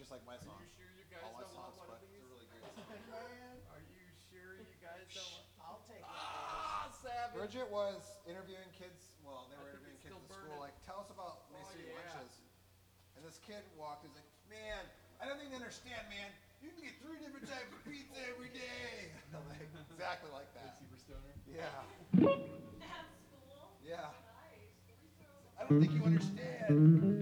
just like my Are song. you sure you guys All my don't want songs, one but of it's these? a really great song. Man, Are you sure you guys don't want... I'll take it. Savage. Bridget was interviewing kids. Well, they were I think interviewing it's kids still at school. burning. Like, tell us about Main Street yeah. lunches. And this kid walked. He's like, man, I don't think they understand, man. You can get 3 different types of pizza every day. I'm like, exactly like that. Super stoner. Yeah. At school? Yeah. Nice. 3 throws I don't think you understand.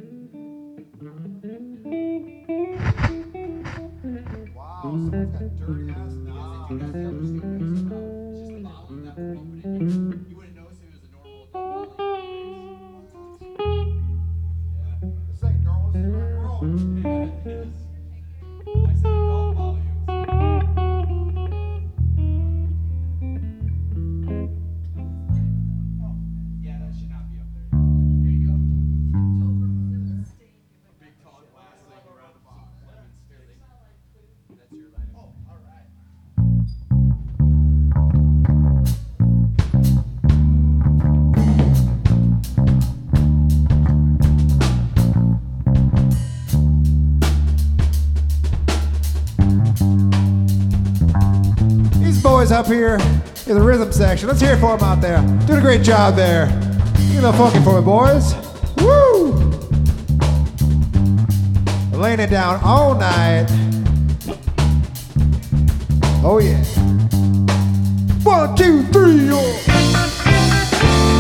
Wow, someone's got dirty ass knob. You guys ever seen bass somehow? It's just the volume that we're opening. You wouldn't notice if it was a normal adult volume bass. This ain't normal. This is rock and roll. Yeah, it is. I said adult volumes. Yeah, that should not be up there. Here you go. A big tall glass laying around some lemon sticks. That's your line. Oh, all right. These boys up here in the rhythm section. Let's hear it for them out there. Doing a great job there. Get a little funky for me, boys. Woo! Laying it down all night. Oh yeah. 1, 2, 3, oh.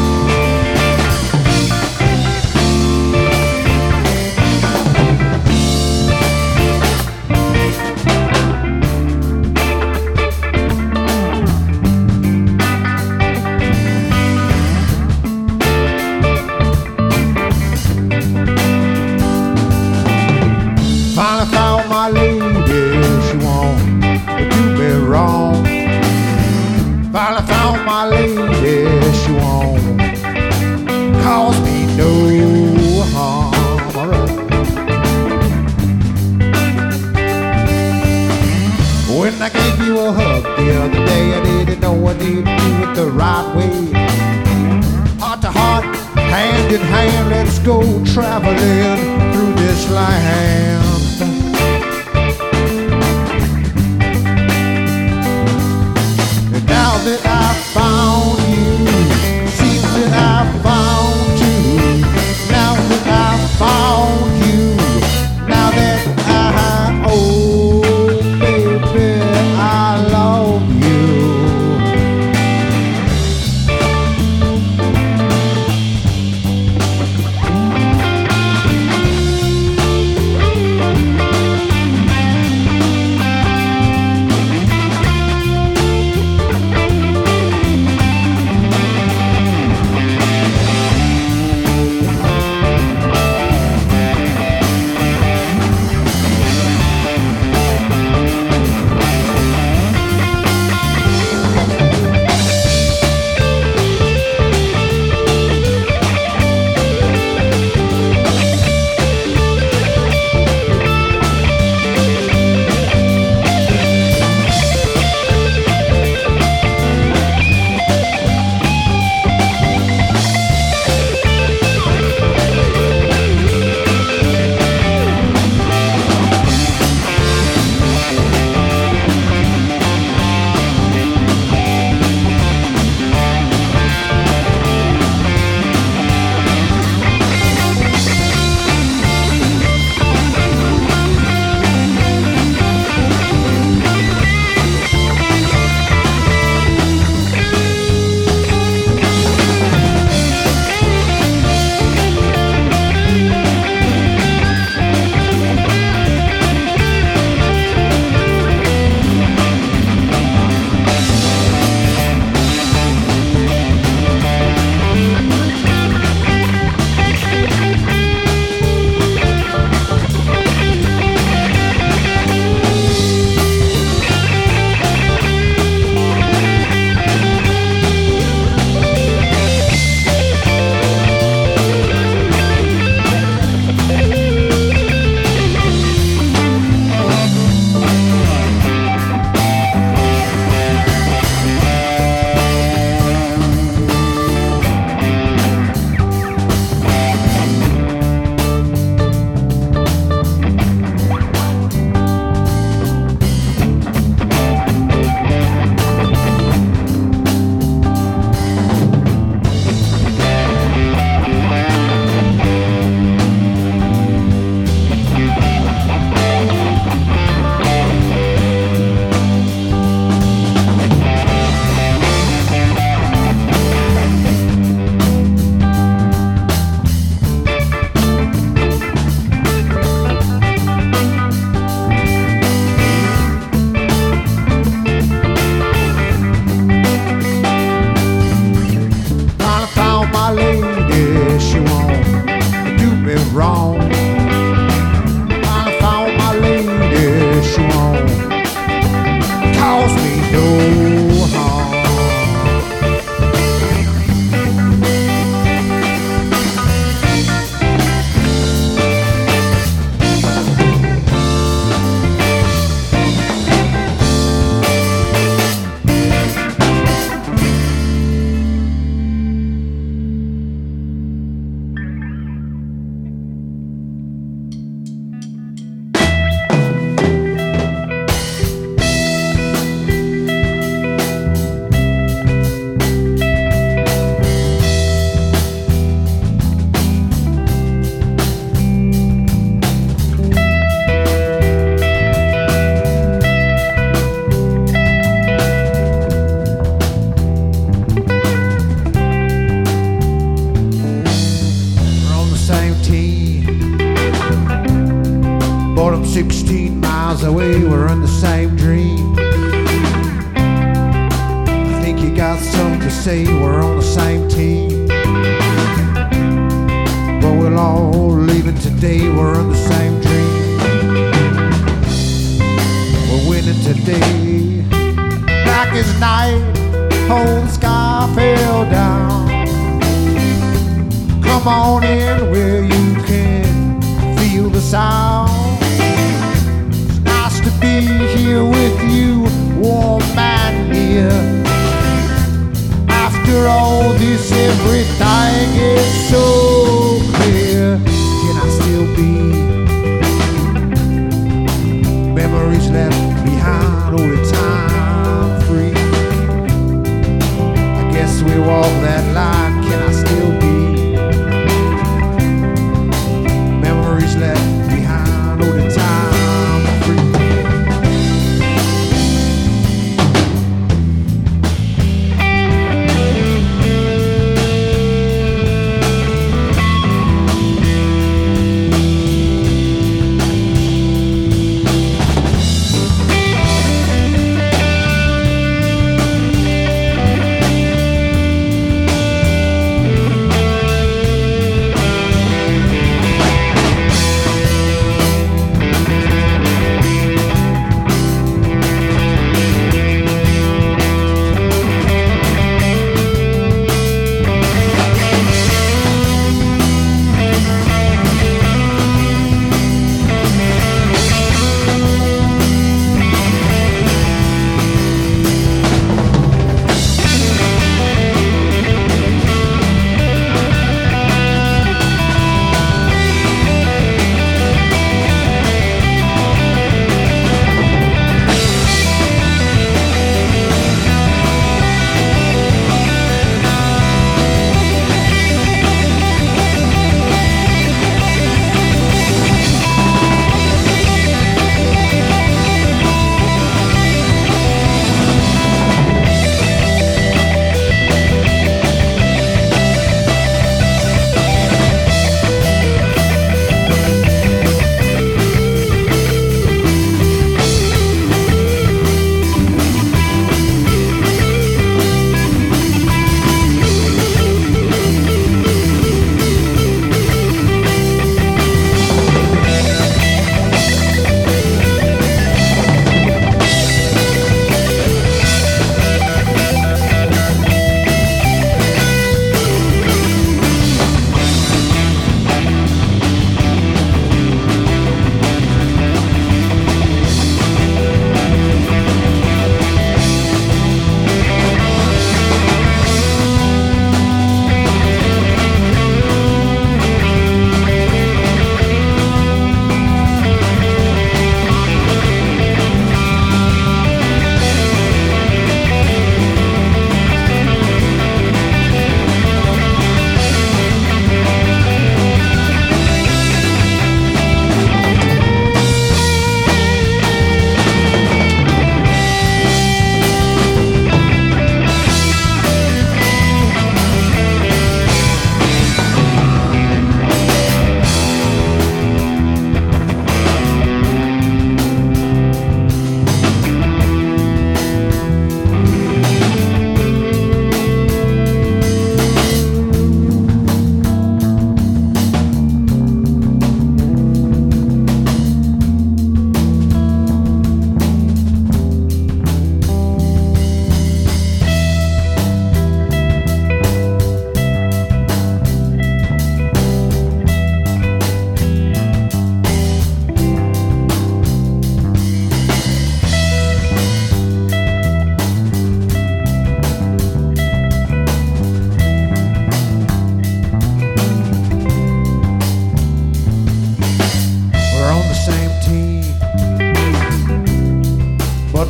Finally found my lady, she won't do me wrong. Finally found my lady, she won't cause me no harm. All right. When I gave you a hug the other day, I didn't know I needed to do it the right way. Heart to heart, hand in hand, let us go traveling through this land. And now that I found you, seems that I found you. Now that I found you, now that oh baby, I love you. wrong. I found my lady, she won't cause me no harm. We're on the same team, but I'm 16 miles away. We're in the same dream. I think you got something to say. We're on the same team, but we're all leaving today. We're in the same dream. We're winning today. Black as night, whole sky fell down. Come on in where you can feel the sound. It's nice to be here with you, warm and near. After all this, everything is so clear. Can I still be memories left behind all the time free? I guess we walk that line. Can I still be memories left behind all the time free?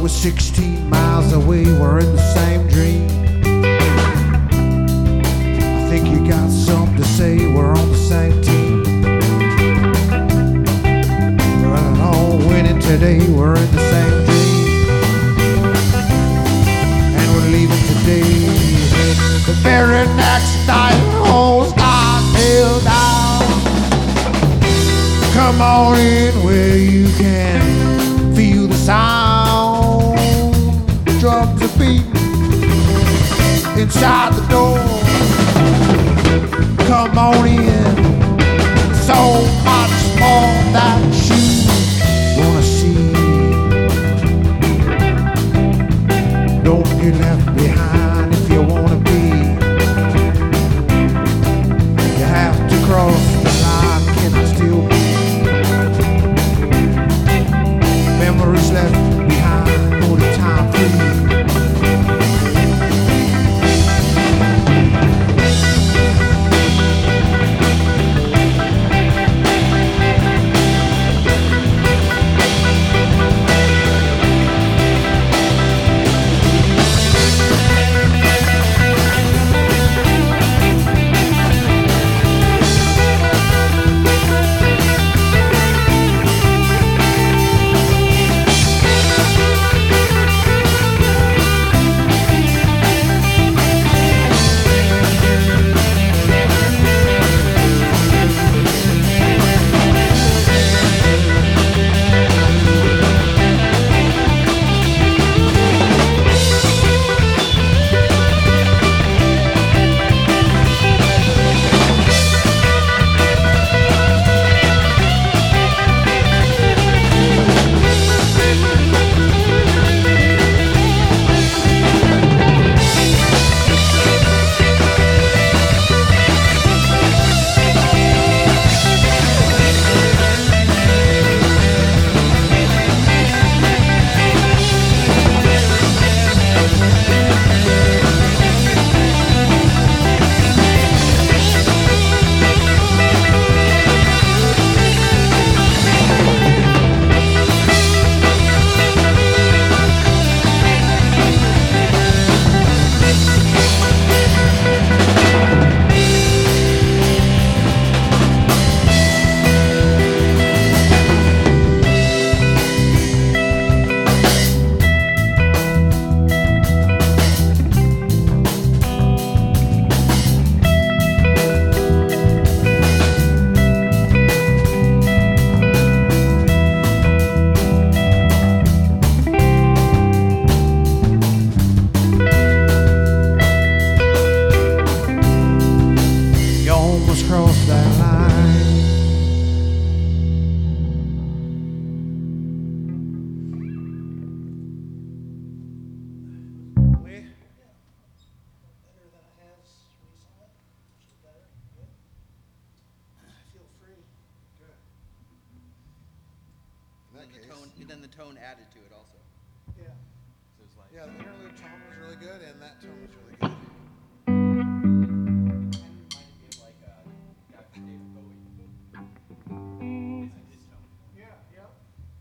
we're 16 miles away, we're in the same dream. I think you got something to say, we're on the same team. We're all winning today, we're in the same dream. And we're leaving today. The very next night, all stars held down. Come on in where you can feel the sound. Drums are beating inside the door. Come on in. So much more that you wanna see. Don't get left behind if you wanna be. You have to cross the line. Can I still be? Memories left behind for the time free. Then the tone added to it also. Yeah. So it's like Yeah, the interlude tone was really good, and that tone was really good. kind of reminded me of like Dr. David Bowie. His tone. Yeah, yeah.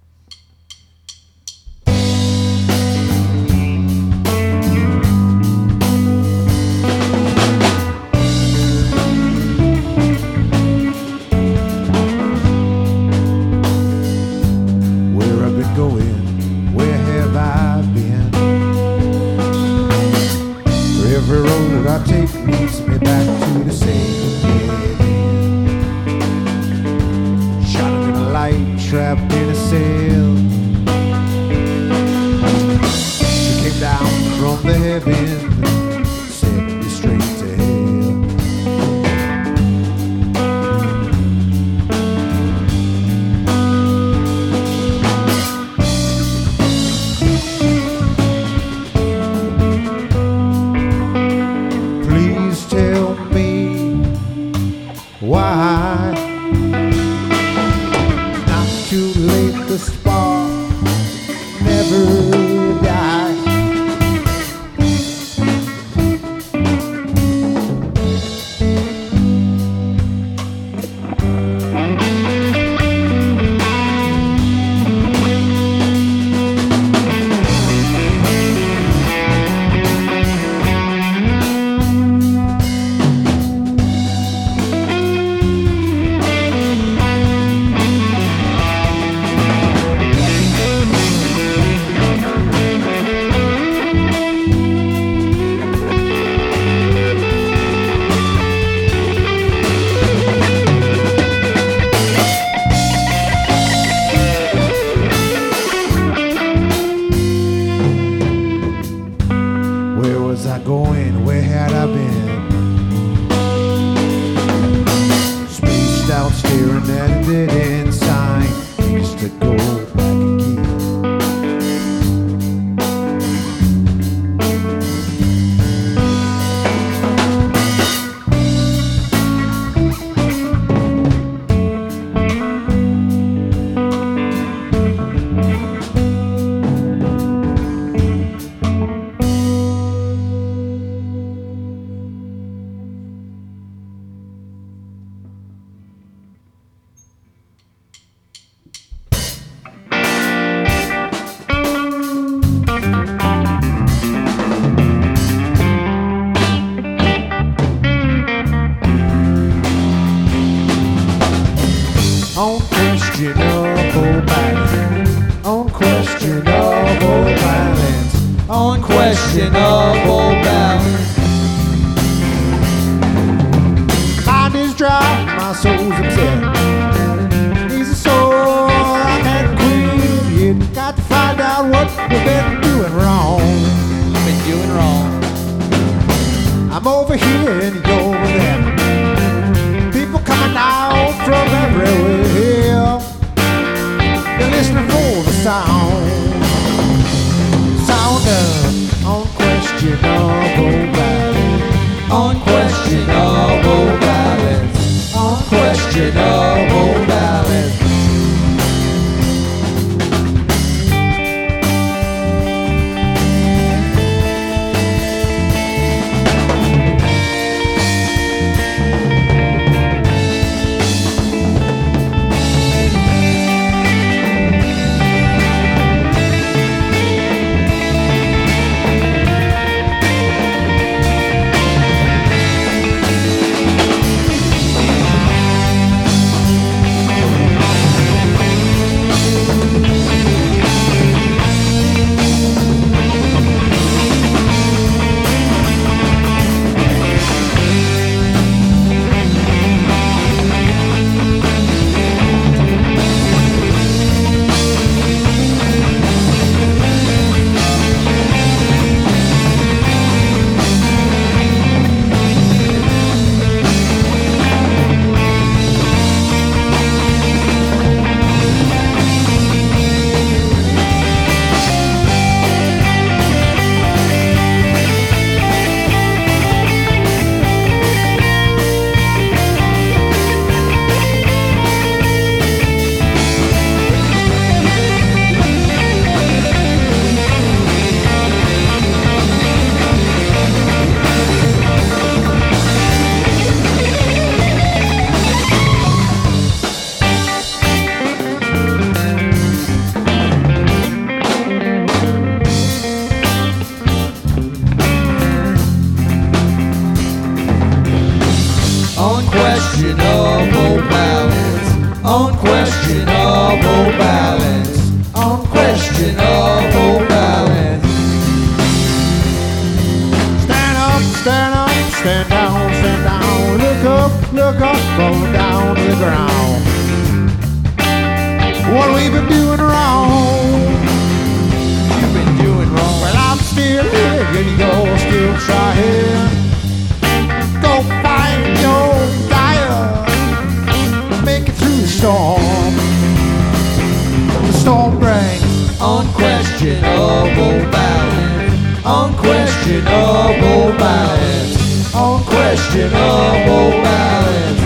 Where I've been going, where have I been? For every road I take leads me back to the same dead end. Shot in a light, trapped in a cell. She came down from the heavens, set me straight to hell. Please tell me why. Not too late, the spark never dies. and sign used to go back again. Unquestionable balance. Unquestionable balance. Unquestionable balance. Mind is dry, my soul's upset. He's a soul I can't quit yet. Got to find out what we've been doing wrong. Been doing wrong. I'm over here and you're over there. People coming out from everywhere. They're listening for the sound. Sound of unquestionable balance. Unquestionable balance. Unquestionable balance. Unquestionable balance. Unquestionable balance. Unquestionable balance. Stand up, stand up, stand down, stand down. Look up, going down to the ground. What we've been doing wrong. You've been doing wrong. Well, I'm still here, and you're still trying. Go find your fire. Make it through the storm. The storm brings Unquestionable balance. Unquestionable balance. Unquestionable balance.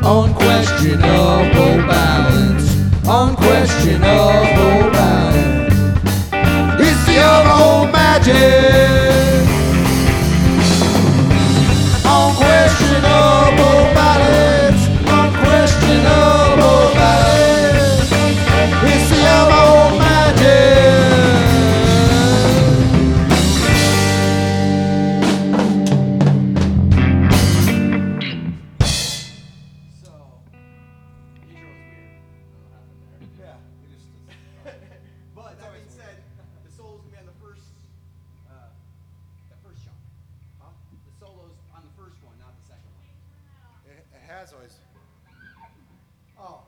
Unquestionable balance. Unquestionable balance. It's the old magic. Unquestionable balance. Unquestionable balance. It's the old magic. So, intro was weird. I don't know what happened there. Yeah, we just. But that being said, the solo's gonna be on the first chunk. Huh? The solo's on the first one, not the second one. It has always. Oh.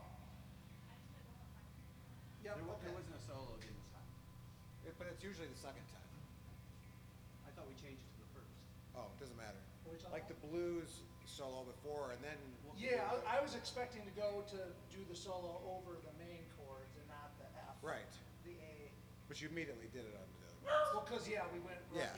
Yep. There There wasn't a solo in this time. But it's usually the second time. I thought we changed it to the first. Oh, it doesn't matter. What are we talking Like the blues solo before, and then. Yeah, I was expecting to go to do the solo over the main chords and not the F. Right. The A. But you immediately did it under the other ones. Well, because, yeah, we went, Yeah.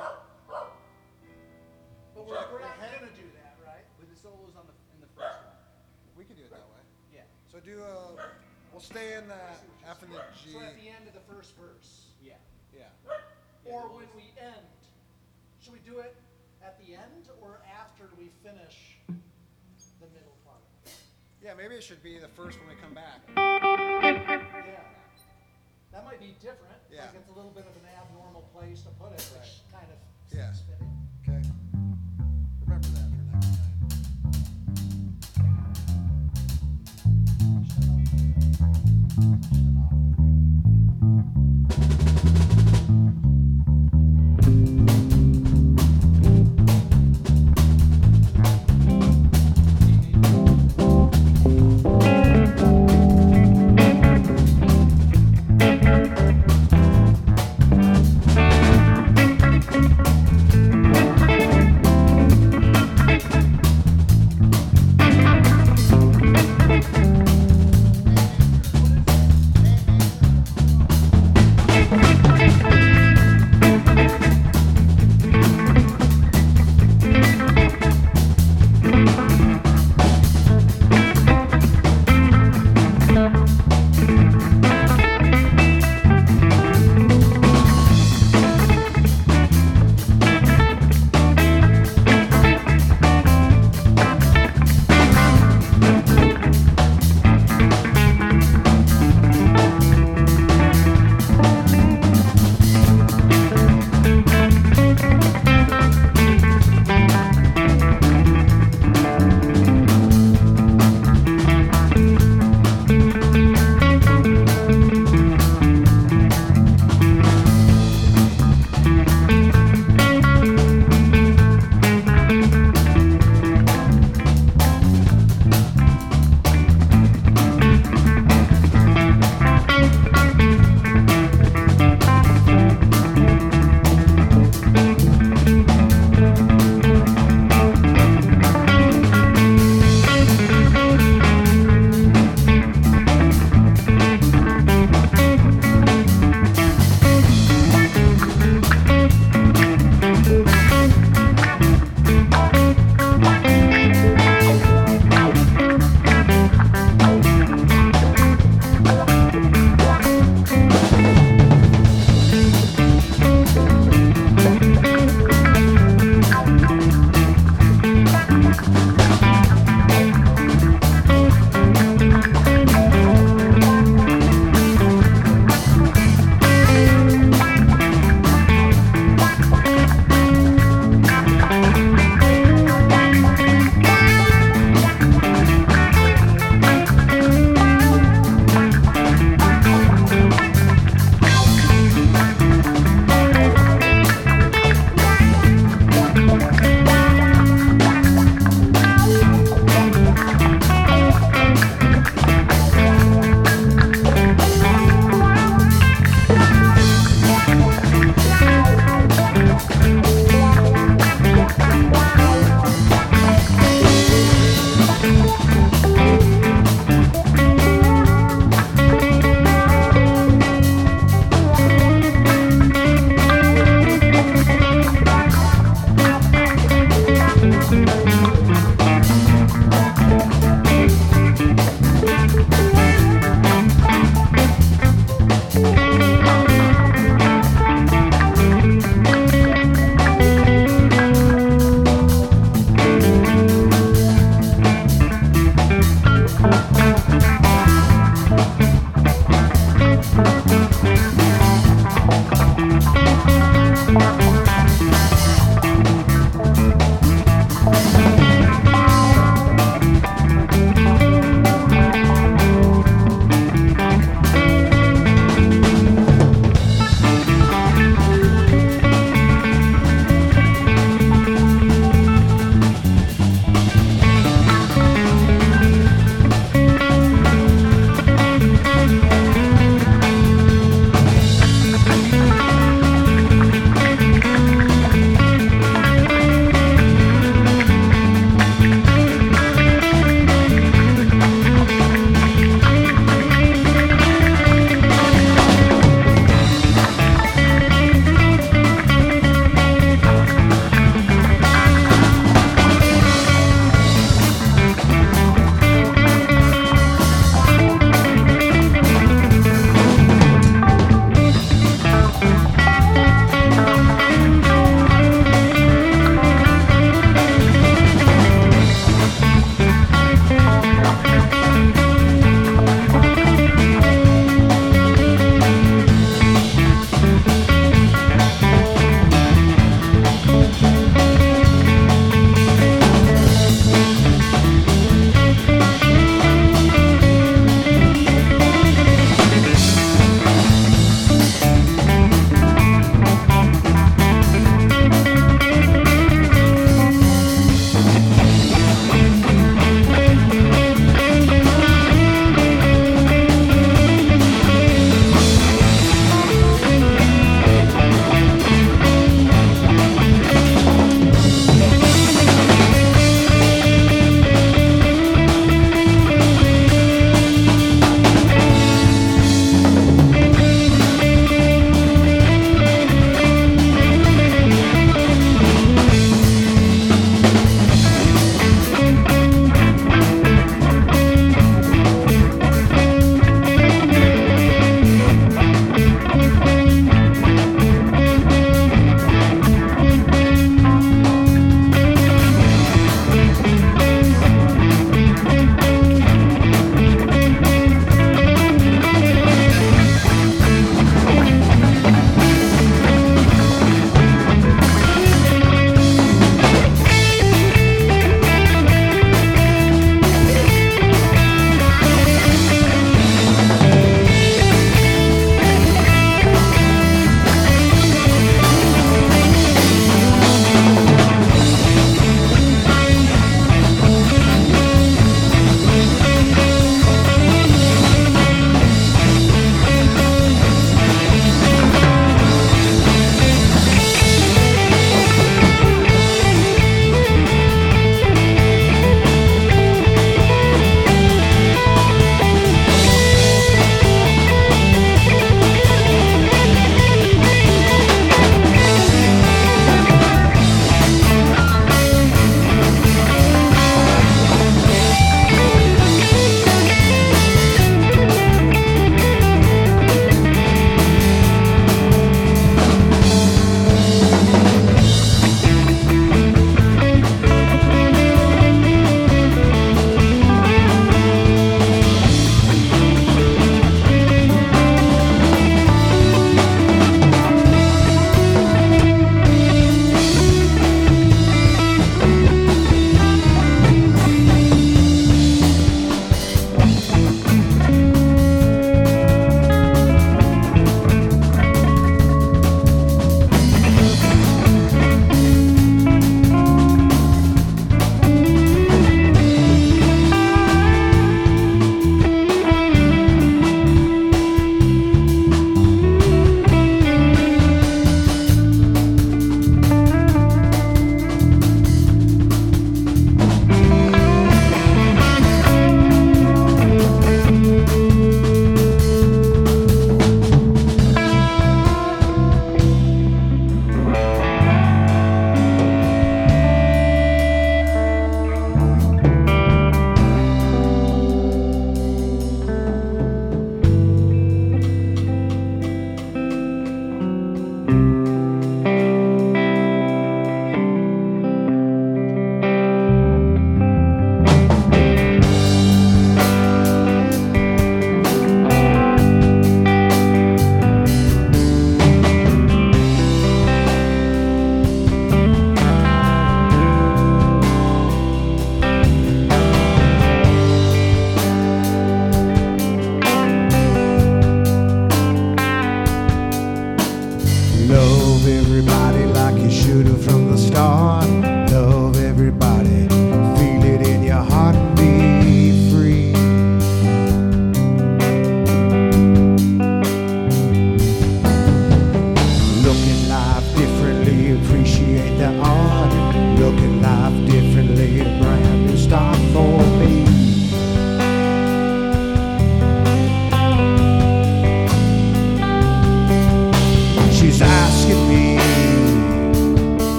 But we're not gonna do that, right? With the solos in the first one. We can do it that way. Yeah. So we'll stay in the F and the G. So at the end of the first verse. Yeah. Yeah. Or when we end. Should we do it at the end or after we finish the middle part? Yeah, maybe it should be the first when we come back. Yeah. That might be different. Yeah. Like it's a little bit of an abnormal place to put it, which kind of Yeah. seems fitting. Okay. Remember that for next time. Shut up.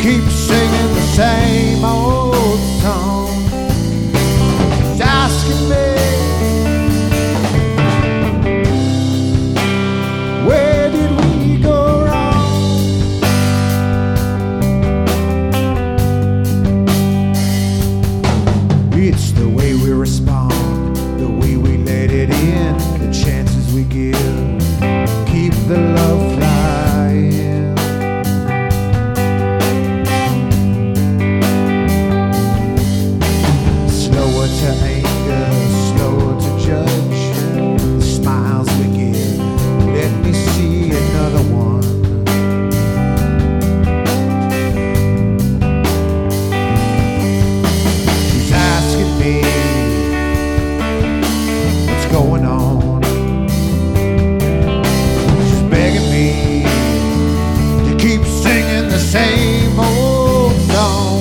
keep singing the same old song. She's asking me, where did we go wrong? It's the way we respond, the way we let it in, the chances we give, keep the love flying. Slower to anger, slower to judge, the smiles we give, let me see another one. She's asking me what's going on. She's begging me to keep singing the same old song.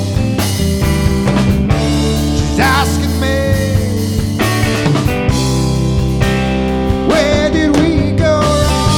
She's asking me, where did we go wrong?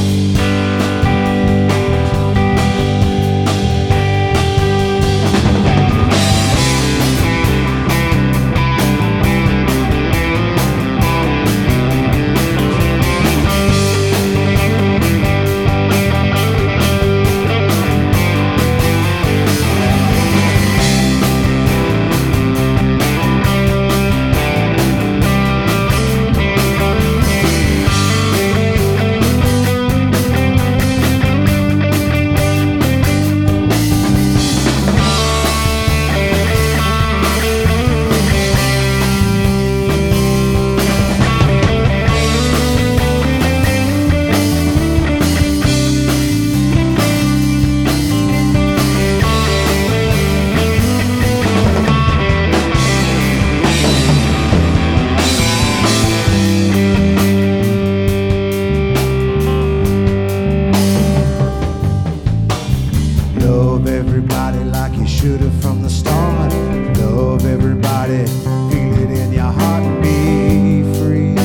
Love everybody like you should have from the start. Love everybody, feel it in your heart and be free.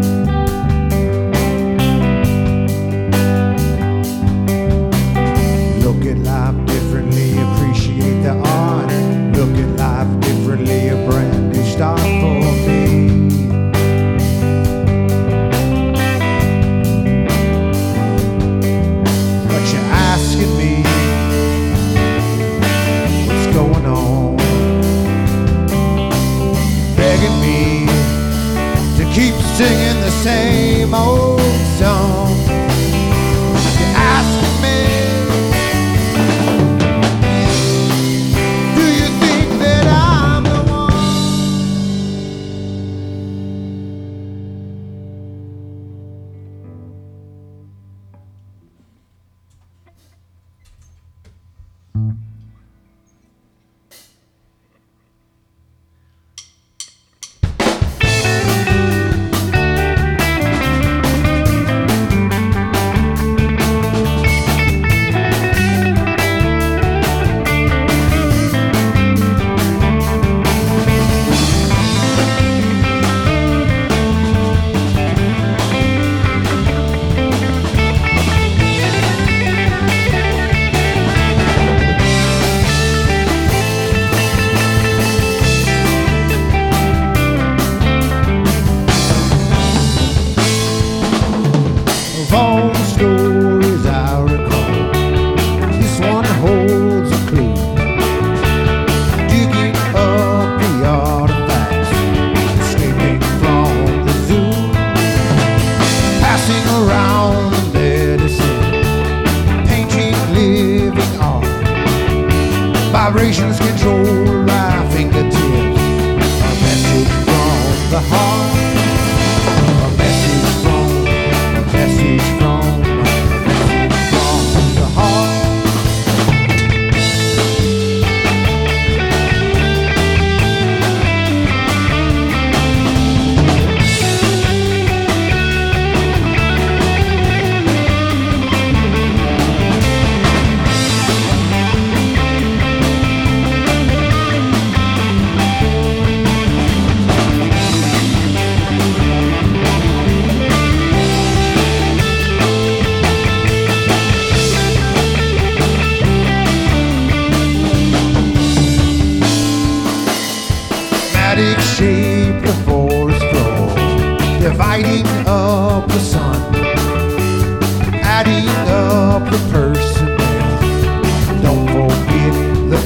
Look at life differently, appreciate the art. Look at life differently, a brand new start for me. But you're asking me what's going on, begging me to keep singing the same old song. You're asking me, do you think that I'm the one? Of all the stories I recall, this one holds a clue. Digging up the artifacts, escaping from the zoo, passing around the medicine, painting living art. Vibrations controlled by fingertips, a message from the heart. A message from the heart.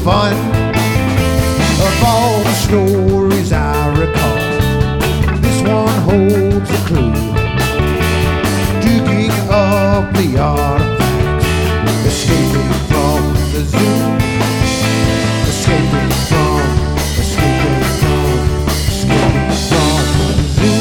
fun of all the stories I recall. This one holds a clue, digging up the artifacts, escaping from the zoo, escaping from the zoo.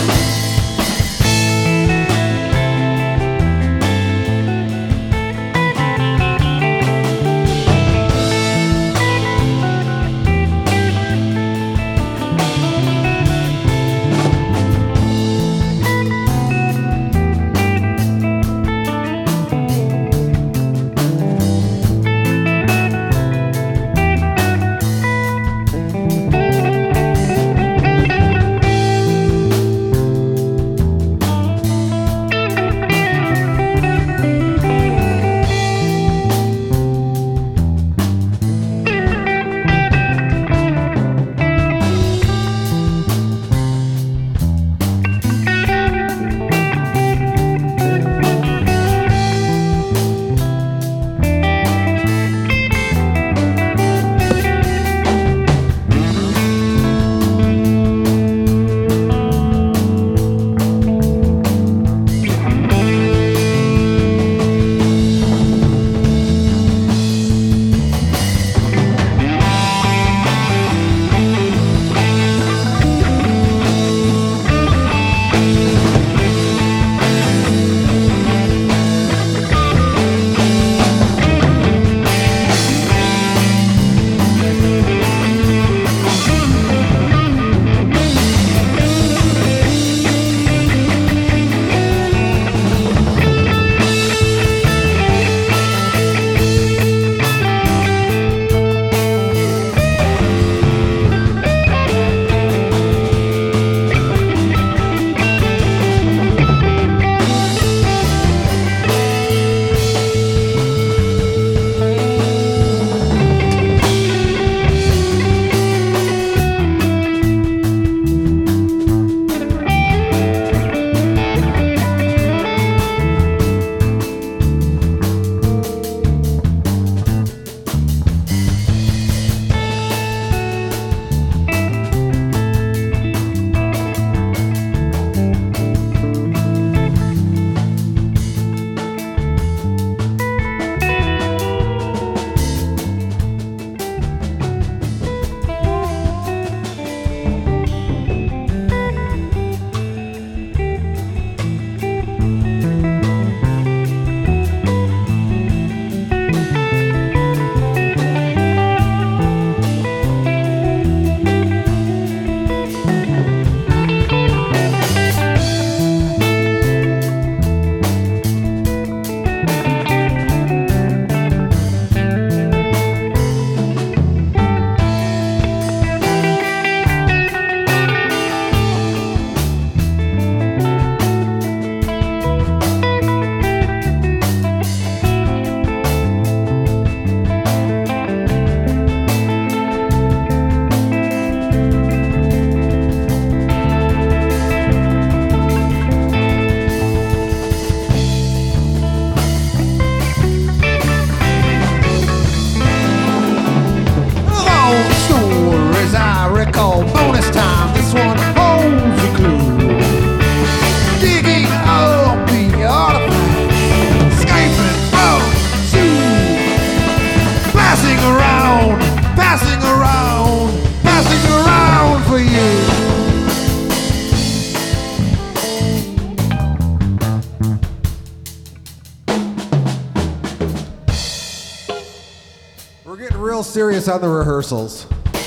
Real serious on the rehearsals.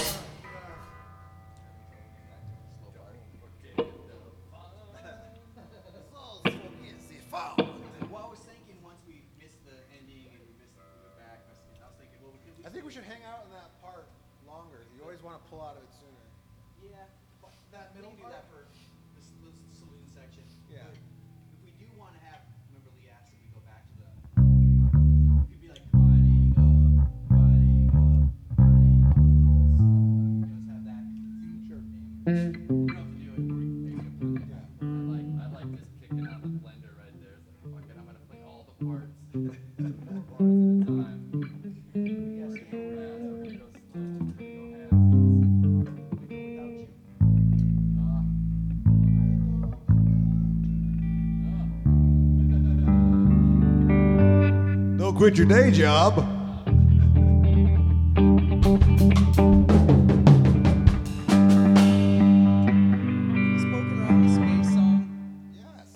Well, I was thinking once we missed the ending and we missed the back, I was thinking, well, I think we should hang out in that part longer. You always want to pull out of it sooner. Yeah, but That middle we can do that part? for this saloon section. Yeah. But if we do want to have, remember Lee asked if we go back to the, it could be like riding up, riding up, riding up. Just have that. Sure. You don't have to do it. Maybe Yeah. I like just kicking out the blender right there. It's like, fuck it, I'm gonna play all the parts. 4 bars at a time. yes, quit your day job. Spoken around the space song. Yes.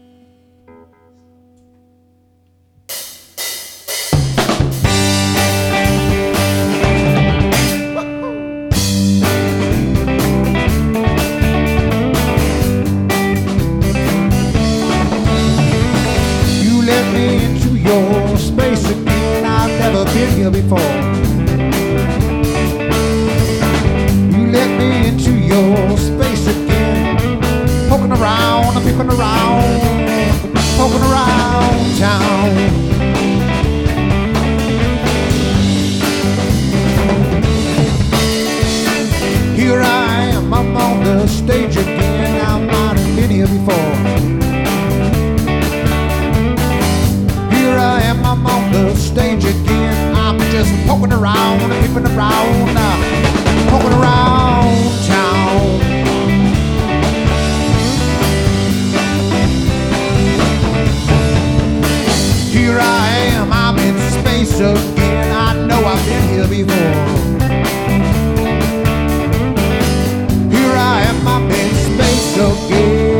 You let me into your space again. I've never been here before. You let me into your space again. Poking around, picking around, poking around town. Here I am, I'm on the stage again. I might have been here before. Here I am, I'm on the stage again. I'm just poking around, peeping around, poking around town. Here I am, I'm in space again. I know I've been here before. Here I am, I'm in space again.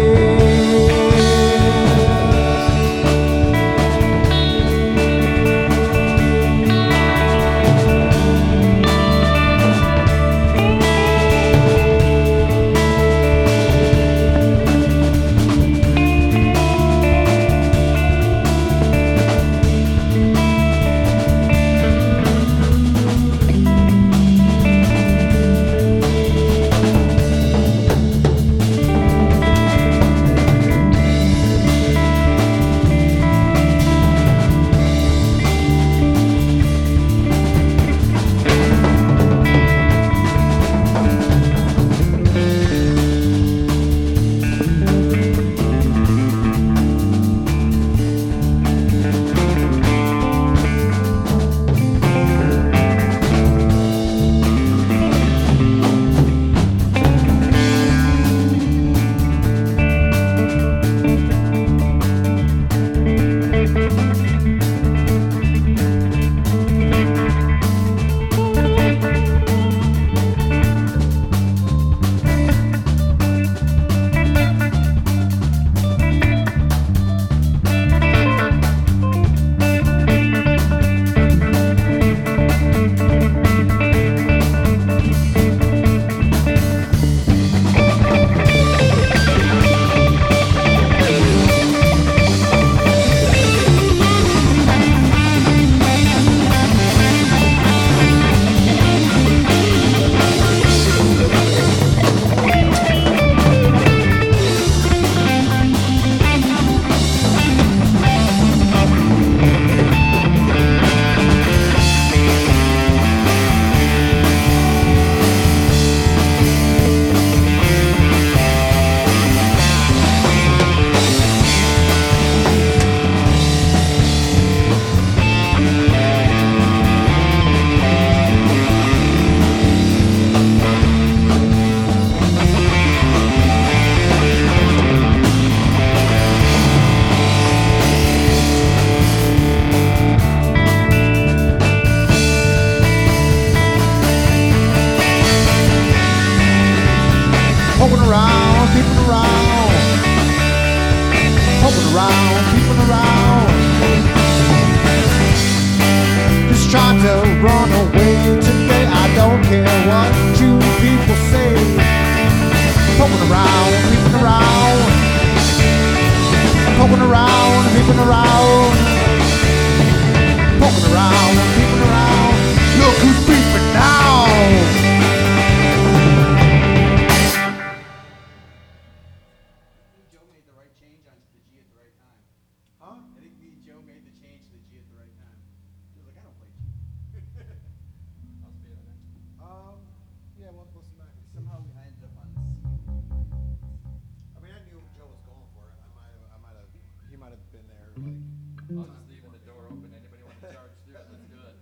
Poking around, peeping around, poking around, peeping around. Just trying to run away today. I don't care what you people say. Poking around, peeping around, poking around, peeping around, poking around, peeping around. Look who's peeping now. Joe made the right change onto the G at the right time. Huh? I think me and Joe made the change to the G at the right time. He was like, I don't play G. I was feeling it. Yeah, we'll listen back. Somehow I ended up on the C. I mean, I knew Joe was going for it. He might have been there. Like, I was just leaving the door open. Anybody want to charge through it? Let's do it.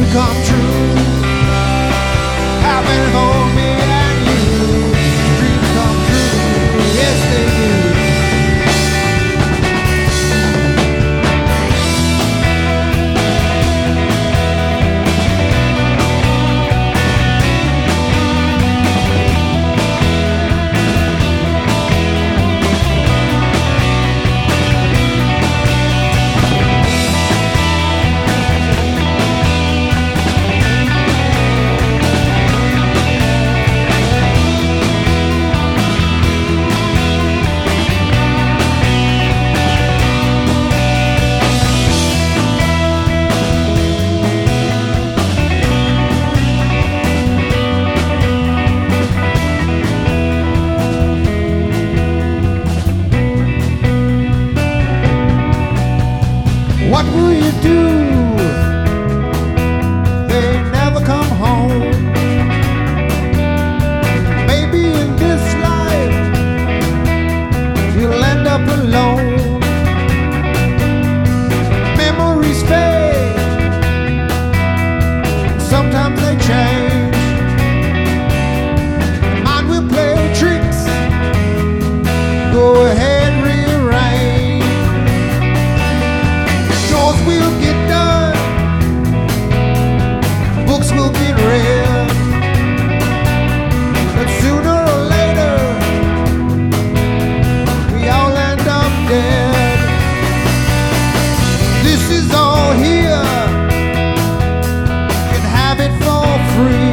come true. Happen for me and you. Dreams come true, yes they do. What will you do? They never come home. Maybe in this life you'll end up alone. Memories fade, sometimes they change. Mind will play tricks. Go ahead, rearrange. Chores will get done, books will get read, but sooner or later we all end up dead. This is all here, can have it for free.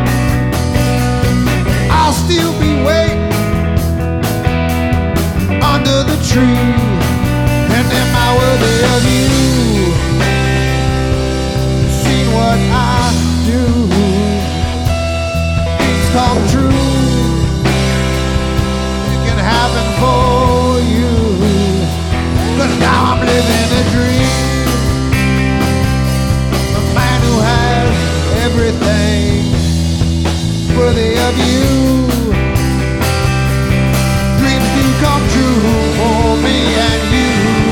I'll still be waiting under the tree. And am I worthy of you? Seen what I do. Things come true. It can happen for you. 'Cause now I'm living a dream. A man who has everything worthy of you. Dreams do come true for me and you.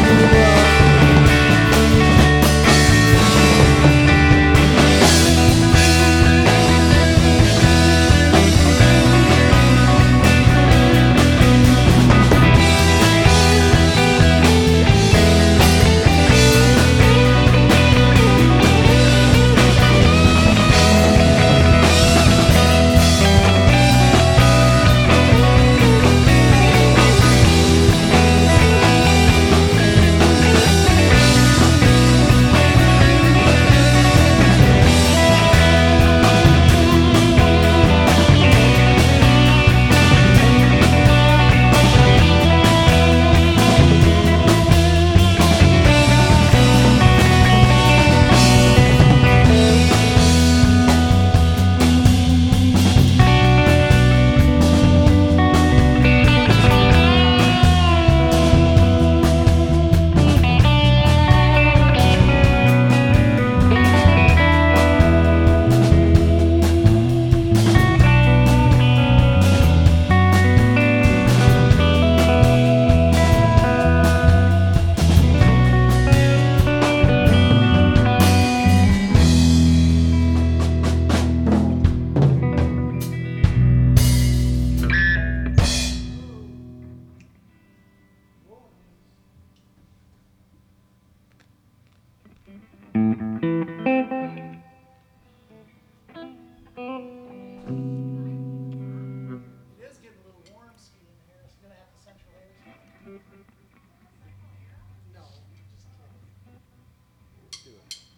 It is getting a little warm ski in here, so you're gonna have to central air. No, just kidding.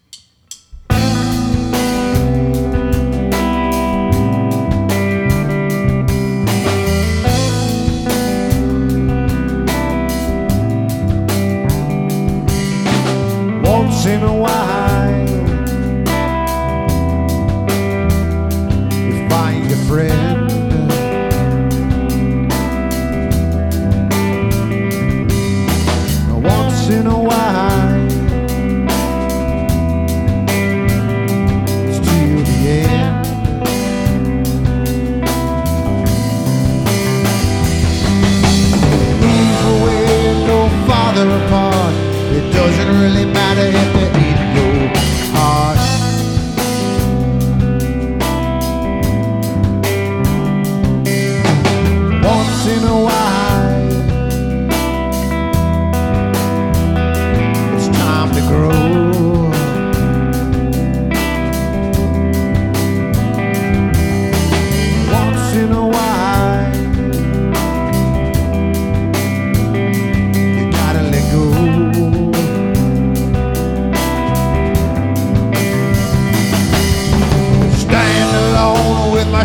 Once in a while you find a friend. Once in a while it's till the end. Move away, go farther apart. It doesn't really matter if they're eating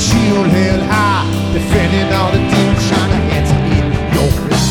shield held high, defending all the demons trying to enter in your life.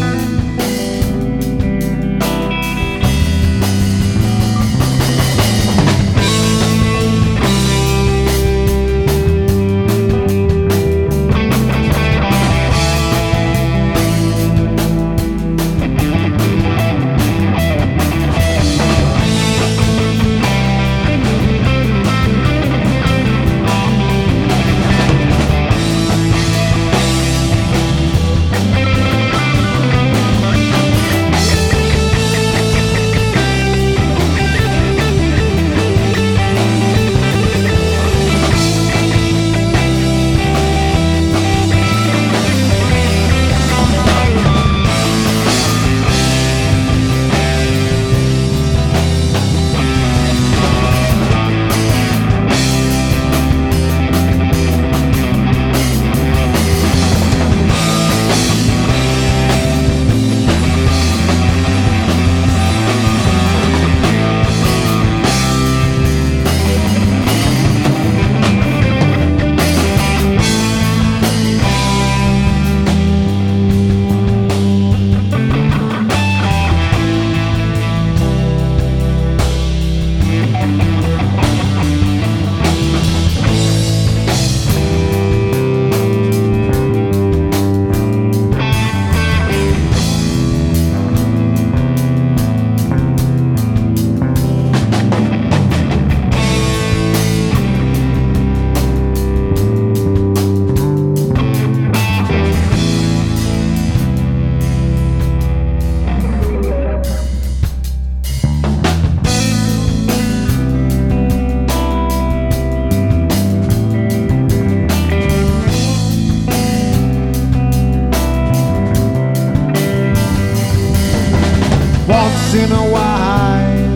Once in a while,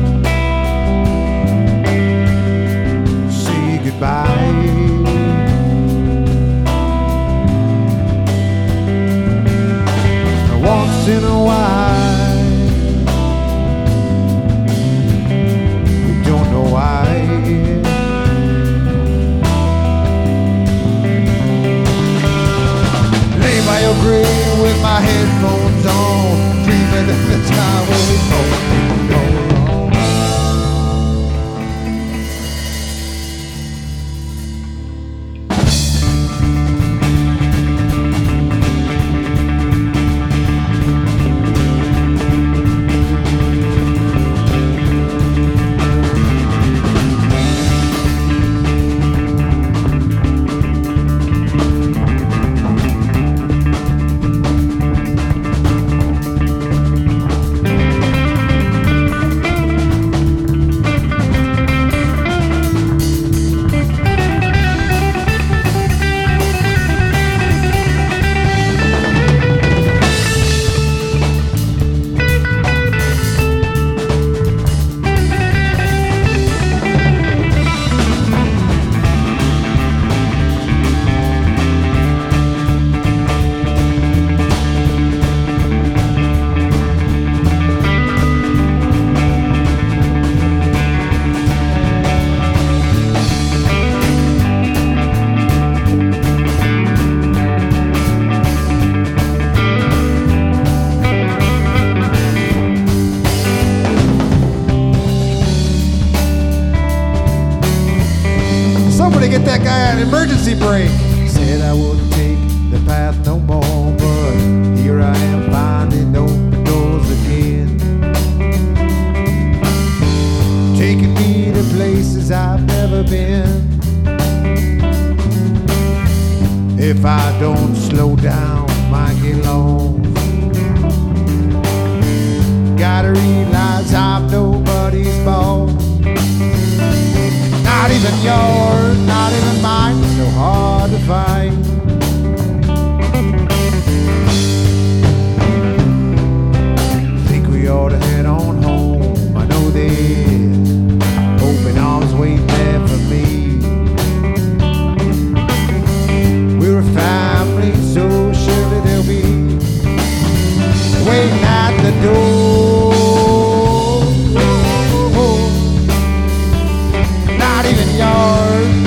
say goodbye. Once in a while, we don't know why. Lay by your grave with my headphones on, dreaming of the time when we both didn't go wrong. Somebody get that guy an emergency brake. Said I wouldn't take the path no more, but here I am finding open doors again, taking me to places I've never been. If I don't slow down, might get lost. Gotta realize I'm nobody's boss. Not even yours, not even mine, so hard to find. Think we ought to head on home. I know there's open arms waiting there for me. We're a family, so surely they'll be waiting at the door. Not even yours,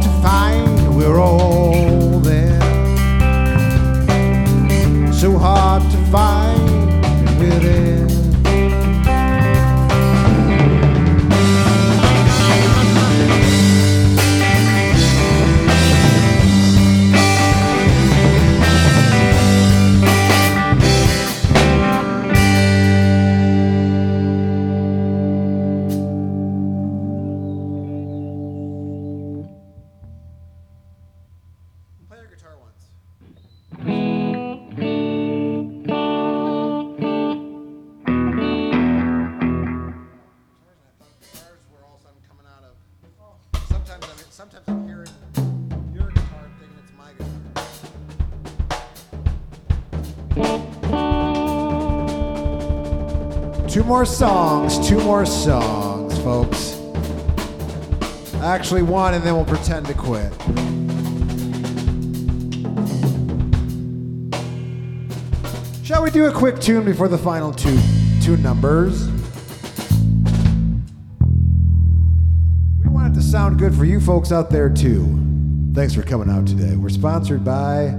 to find we're all there. So hard to find and we're there. Play your guitar once. Guitars were all of a sudden coming out of. Sometimes I'm hearing your guitar thinking it's my guitar. Two more songs, folks. Actually, one, and then we'll pretend to quit. Shall we do a quick tune before the final two numbers? We want it to sound good for you folks out there too. Thanks for coming out today. We're sponsored by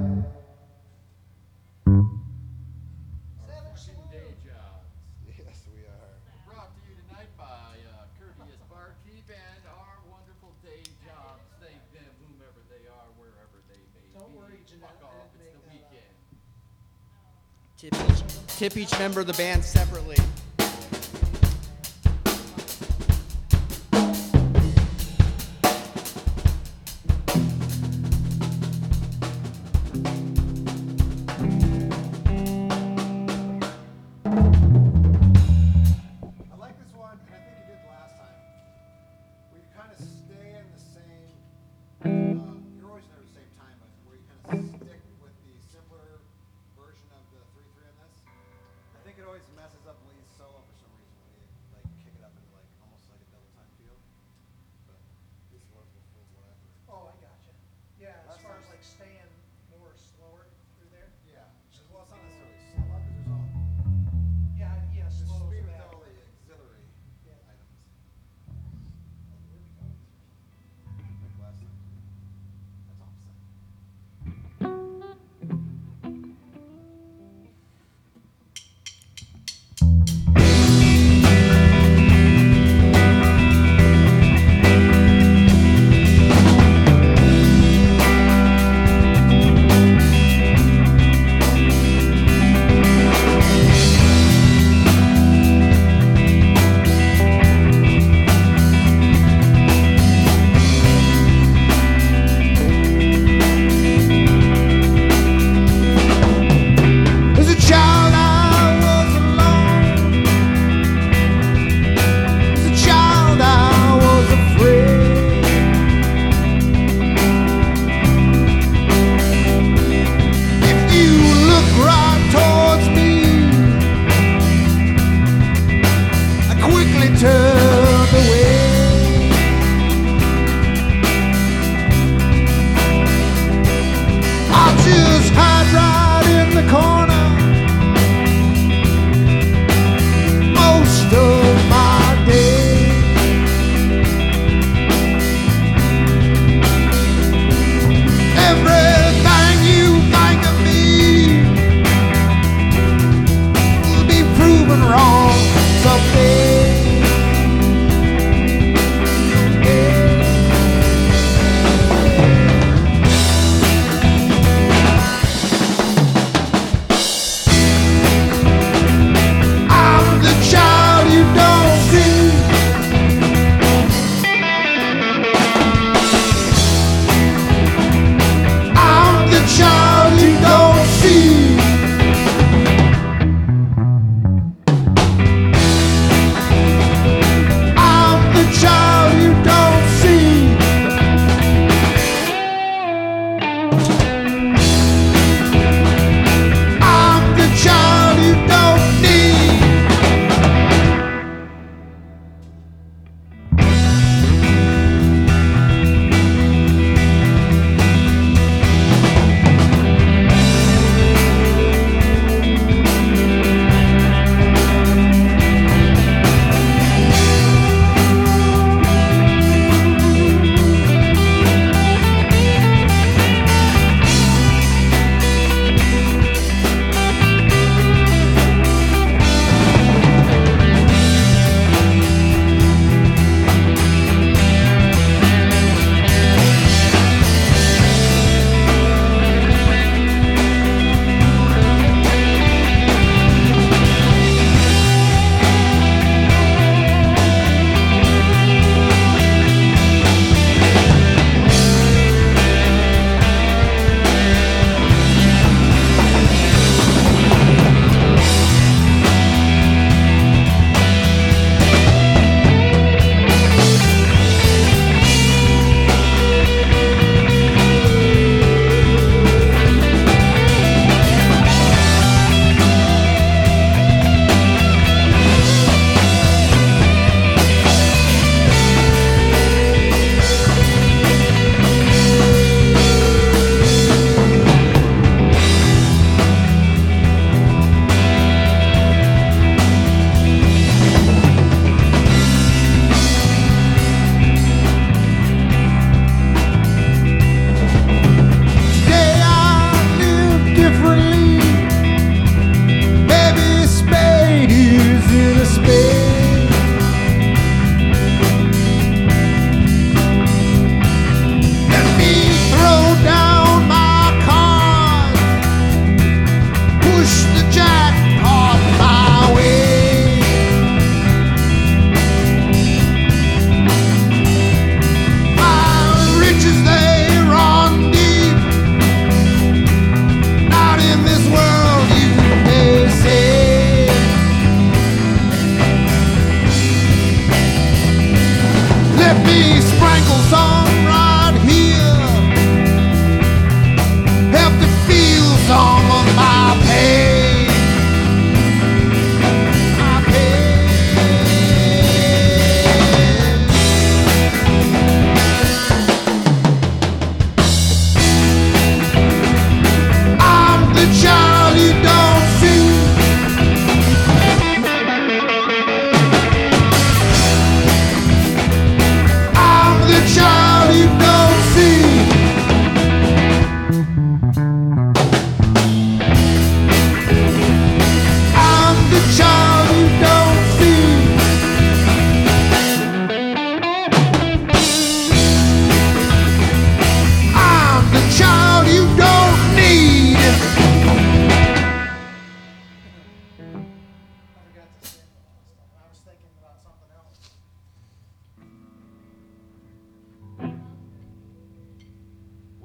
Day Jobs. Yes, we are. Brought to you tonight by Courteous Barkeep and our wonderful Day Jobs. Thank them, whomever they are, wherever they may Don't be. worry, Jeanette, Fuck I off, didn't it's the make that weekend. Tip each member of the band separately. I like this one, and I think you did last time. Where you kind of stay in the same. You're always there at the same time, but where you kind of stick with the simpler version of the 3/3 on this. I think it always messes up and leaves so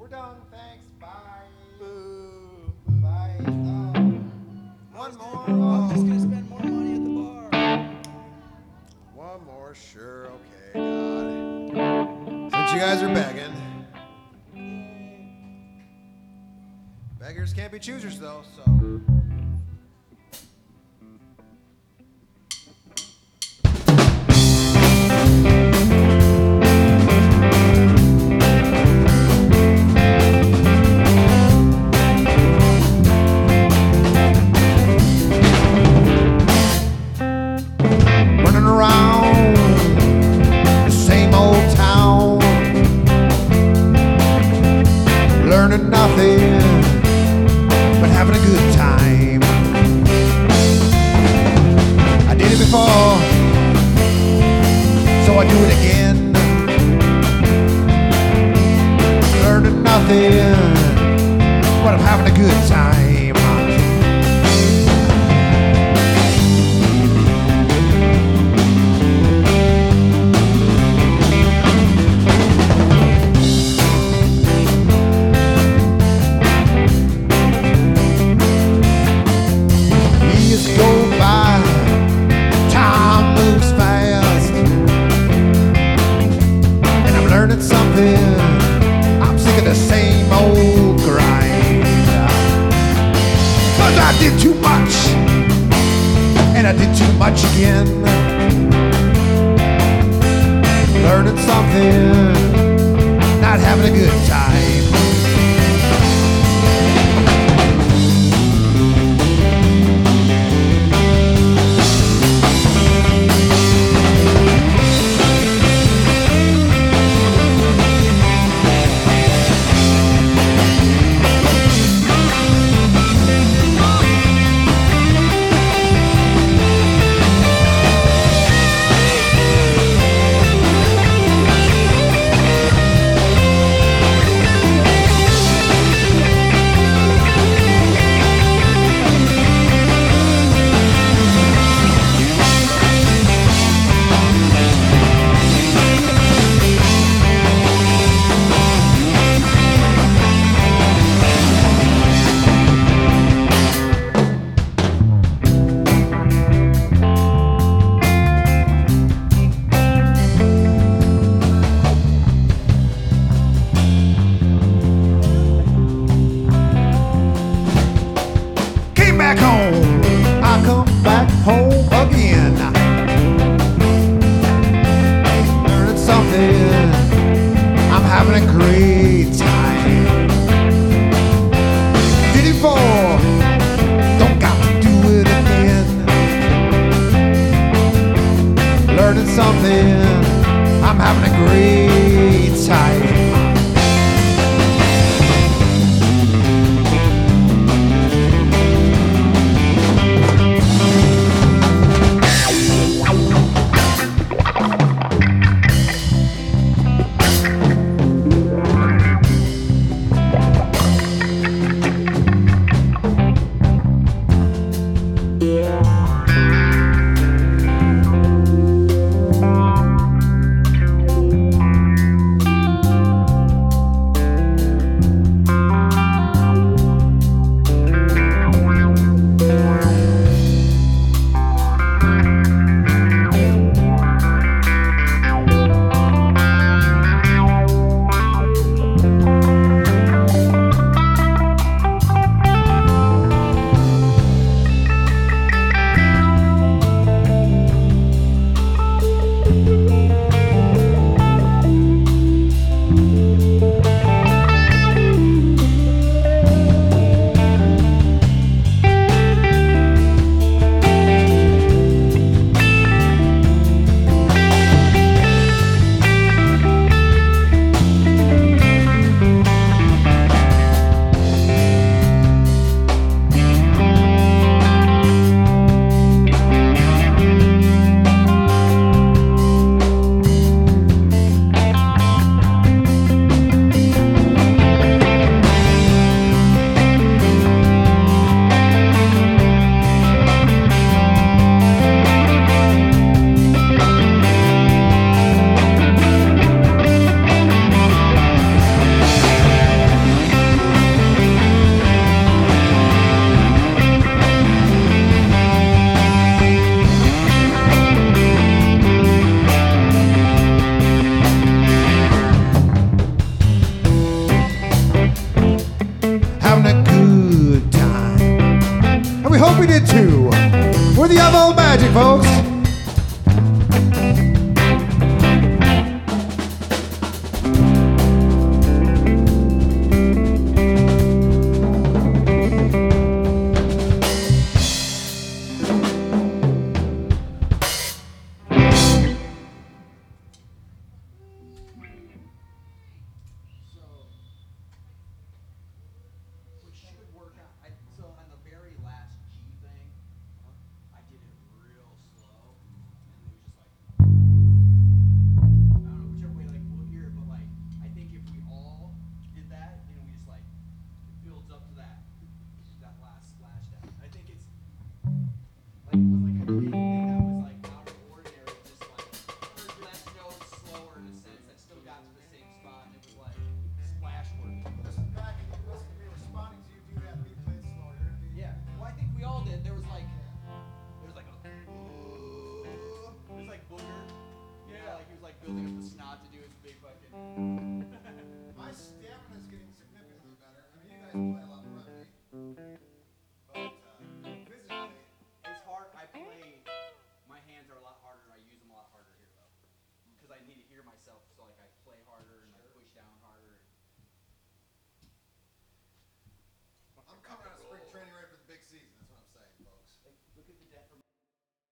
We're done. Thanks. Bye. Boo. Bye. One more. I'm just gonna spend more money at the bar. One more. Sure. Okay. Got it. Since you guys are begging. Beggars can't be choosers, though, so. Running around the same old town, learning nothing but having a good time. I did it before, so I do it again. Learning nothing, but I'm having a good time. Years go by, time moves fast, and I'm learning something. I'm sick of the same old grind. 'Cause I did too much, and I did too much again. Learning something, not having a good time. 2 with the Evo Magic, folks. Which should work out. So on the very last G thing, I did it real slow, and it was just like I don't know whichever way like we'll hear it, but like I think if we all did that, we just like it builds up to that last splash down. I think it's like it wasn't like I did anything that was like out of the ordinary, just like less notes slower in a sense that still got to the same spot, and it was like splash work. Listen back and listen to me responding to you do that beat play slow. You're gonna be Yeah, well, I think we all did. There was like a, it was like Booger. Yeah, like he was like building up the snot to do his big fucking. My stamina's getting significantly better. I mean, you guys play a lot more than me. But physically, It's hard. I play. My hands are a lot harder. I use them a lot harder here though, because I need to hear myself